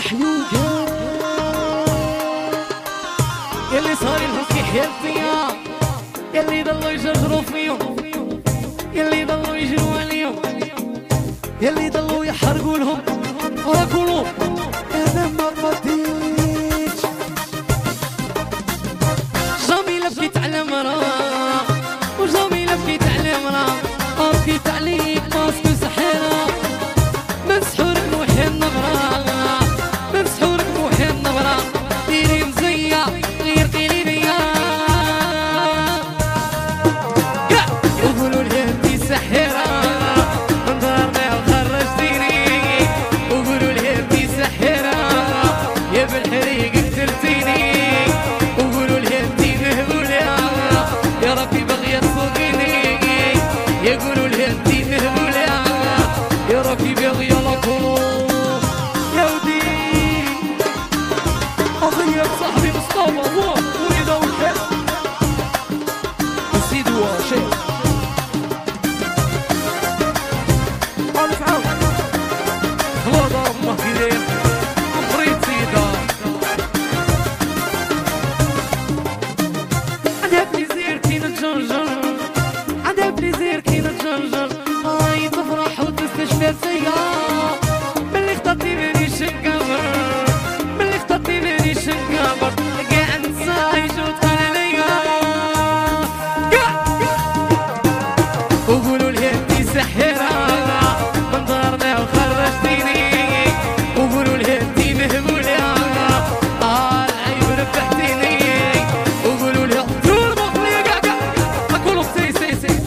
حيوكا يلي صار لهم كيحيا فيا، يلي ضلوا يجرجروا فيهم، يلي ضلوا يجروا عليهم، يلي ضلوا يحرقوا لهم وراكلوا. انا ما رضيتش جميلة بكيت على مراه، وجميلة بكيت على مراه، بكيت عليك ماسك سحيرة من سحور نوحي النبرة، من سحور نوحي النبرة، ديري مزية غير قيلي بيا، وقولوا لي انتي سحيرة من دارنا وخرجتيني، وقولوا لي انتي سحيرة يا بالحريق قتلتيني، وقولوا لي انتي مهبولة يا ربي بغية تسوقيني، يقولوا لي انتي مهبولة يا ربي بغية لكم. يا ودي قضية صاحبي مصطفى هو وريده والحب نسيت هو شيء ألف عام خلاص الله كدير وفريد سيدة عندها بليزير كي نتجرجر، عندها بليزير كي نتجرجر، هاي تفرح وتستشفى فيا، ملي اخترتي مانيش نكبر، ملي اخترتي مانيش نكبر، كاع نساي وتقال عليا، وقولوا لي انتي سحيرة من دارنا وخرجتيني، وقولوا لي انتي مهبولة العيب ربحتيني، وقولوا لي دور مخلية كاع اقولوا سي سي سي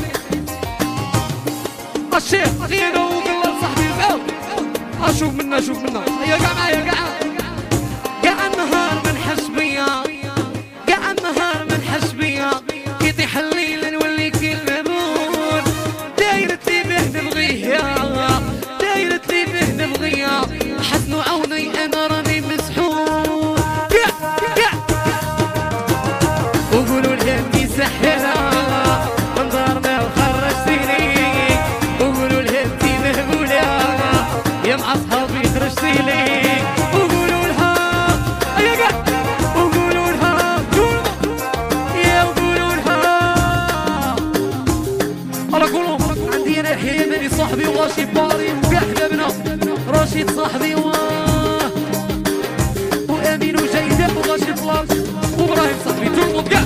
الشيخ غيرو وقال صاحبي الفاو اشوف منا شوف منا يا كاع معايا كاع النهار منحش بيا، كاع النهار منحش بيا، يطيح الليل نولي كلمة نور، دايرت لي به نبغيها، دايرت لي به نبغيها، حسنوا عوني انا راني مسحور، وقولوا لي انتي سحيرة من دارنا وخرجتيني، وقولوا لي انتي مهبولة يا مع صحابي خرجتيلي، وقولوا لها يا قاع، وقولوا لها يا وقولوا لها راكم عندي انا حيدني صاحبي ورشيد باري وكاع حبابنا، رشيد صاحبي وامين وجيدة ورشيد بلاص وابراهيم صاحبي تربط كاع.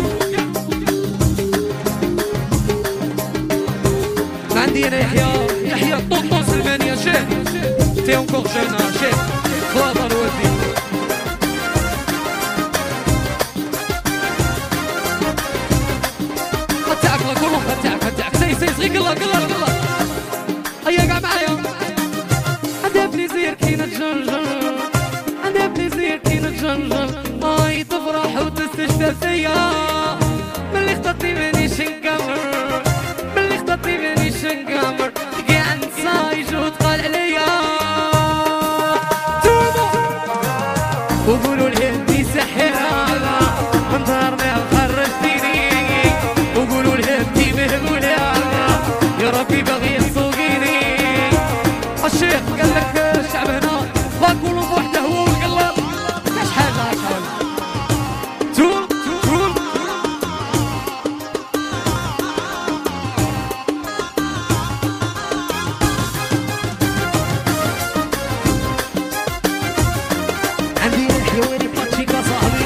عندي انا يحيى طوطو سلماني يا شيخ تي اونكور جون شيخ خاطر ولدي هتاعك لا كلهم هتاعك سي صغير قلا هيا كاع معايا. عندها بليزير كي نتجرجر، عندها بليزير كي نتجرجر، هاي تفرح وتستشفى فيا، ملي اخترتي مانيش نكمر، ملي اخترتي مانيش نكمر، كاع نسايج وتقال عليا، وقولوا لي انتي سحيرة من دارنا وخرجتيني، وقولوا لي انتي مهبولة يا ربي بغي تسوقيني. الشيخ قال لك الشعب هنا باكلوا بوحده هو والقلاب كاش حاجة شحال تول عندي الحيواني باتشيكا صاحبي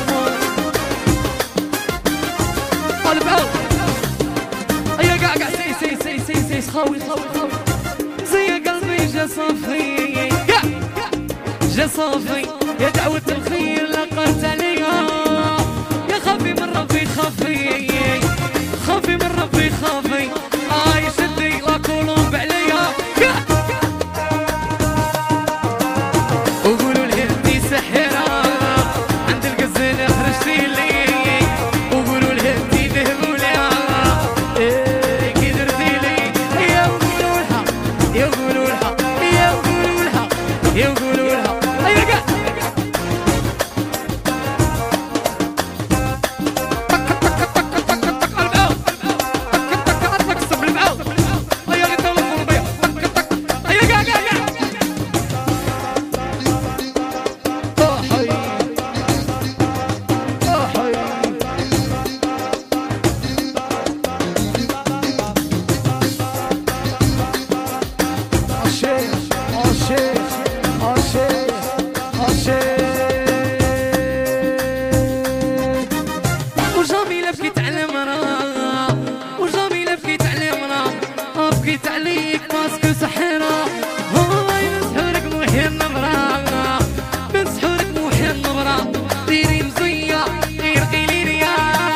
قلب عاود هيا كاع سي خاوي زي قلبي جا صافي جا صافي يا دعوة الخير لقرت عليا، يا خافي من ربي خافي، خافي من ربي خافي، شدي لا قلوب عليا، وقولوا لي انتي سحيرة عند القزينة خرجتيلي، وقولوا لي انتي مهبولة كي درتيلي، يا وقولوا لها يا وقولوا لها يا وقولوا لها يا وقولوا لها هيا كاع وجميلة بكيت على مرا وجميلة بكيت على مرا بكيت عليك ماسك سحرة هاي مسحورك موحي النبرة مسحورك موحي النبرة ديري مزية غير قيليريا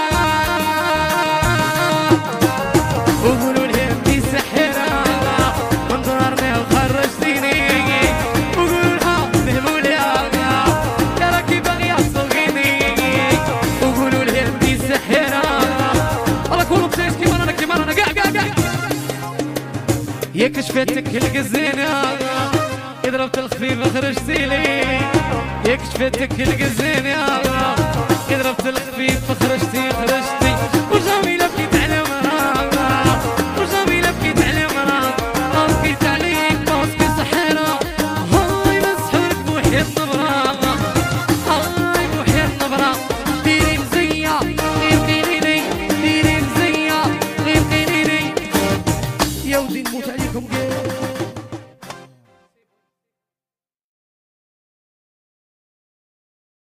وقولوا لي انتي سحرة من دارنا وخرجتيني وقولوا لها فهموا لي يا راكي باغية تصوغيني وقولوا لي انتي سحرة والله كونوا بسيس كيما انا قاع ياك شفتك القزينة ضربت الخفيف خرجتي لي ياك شفتك القزينة ضربت الخفيف خرجتي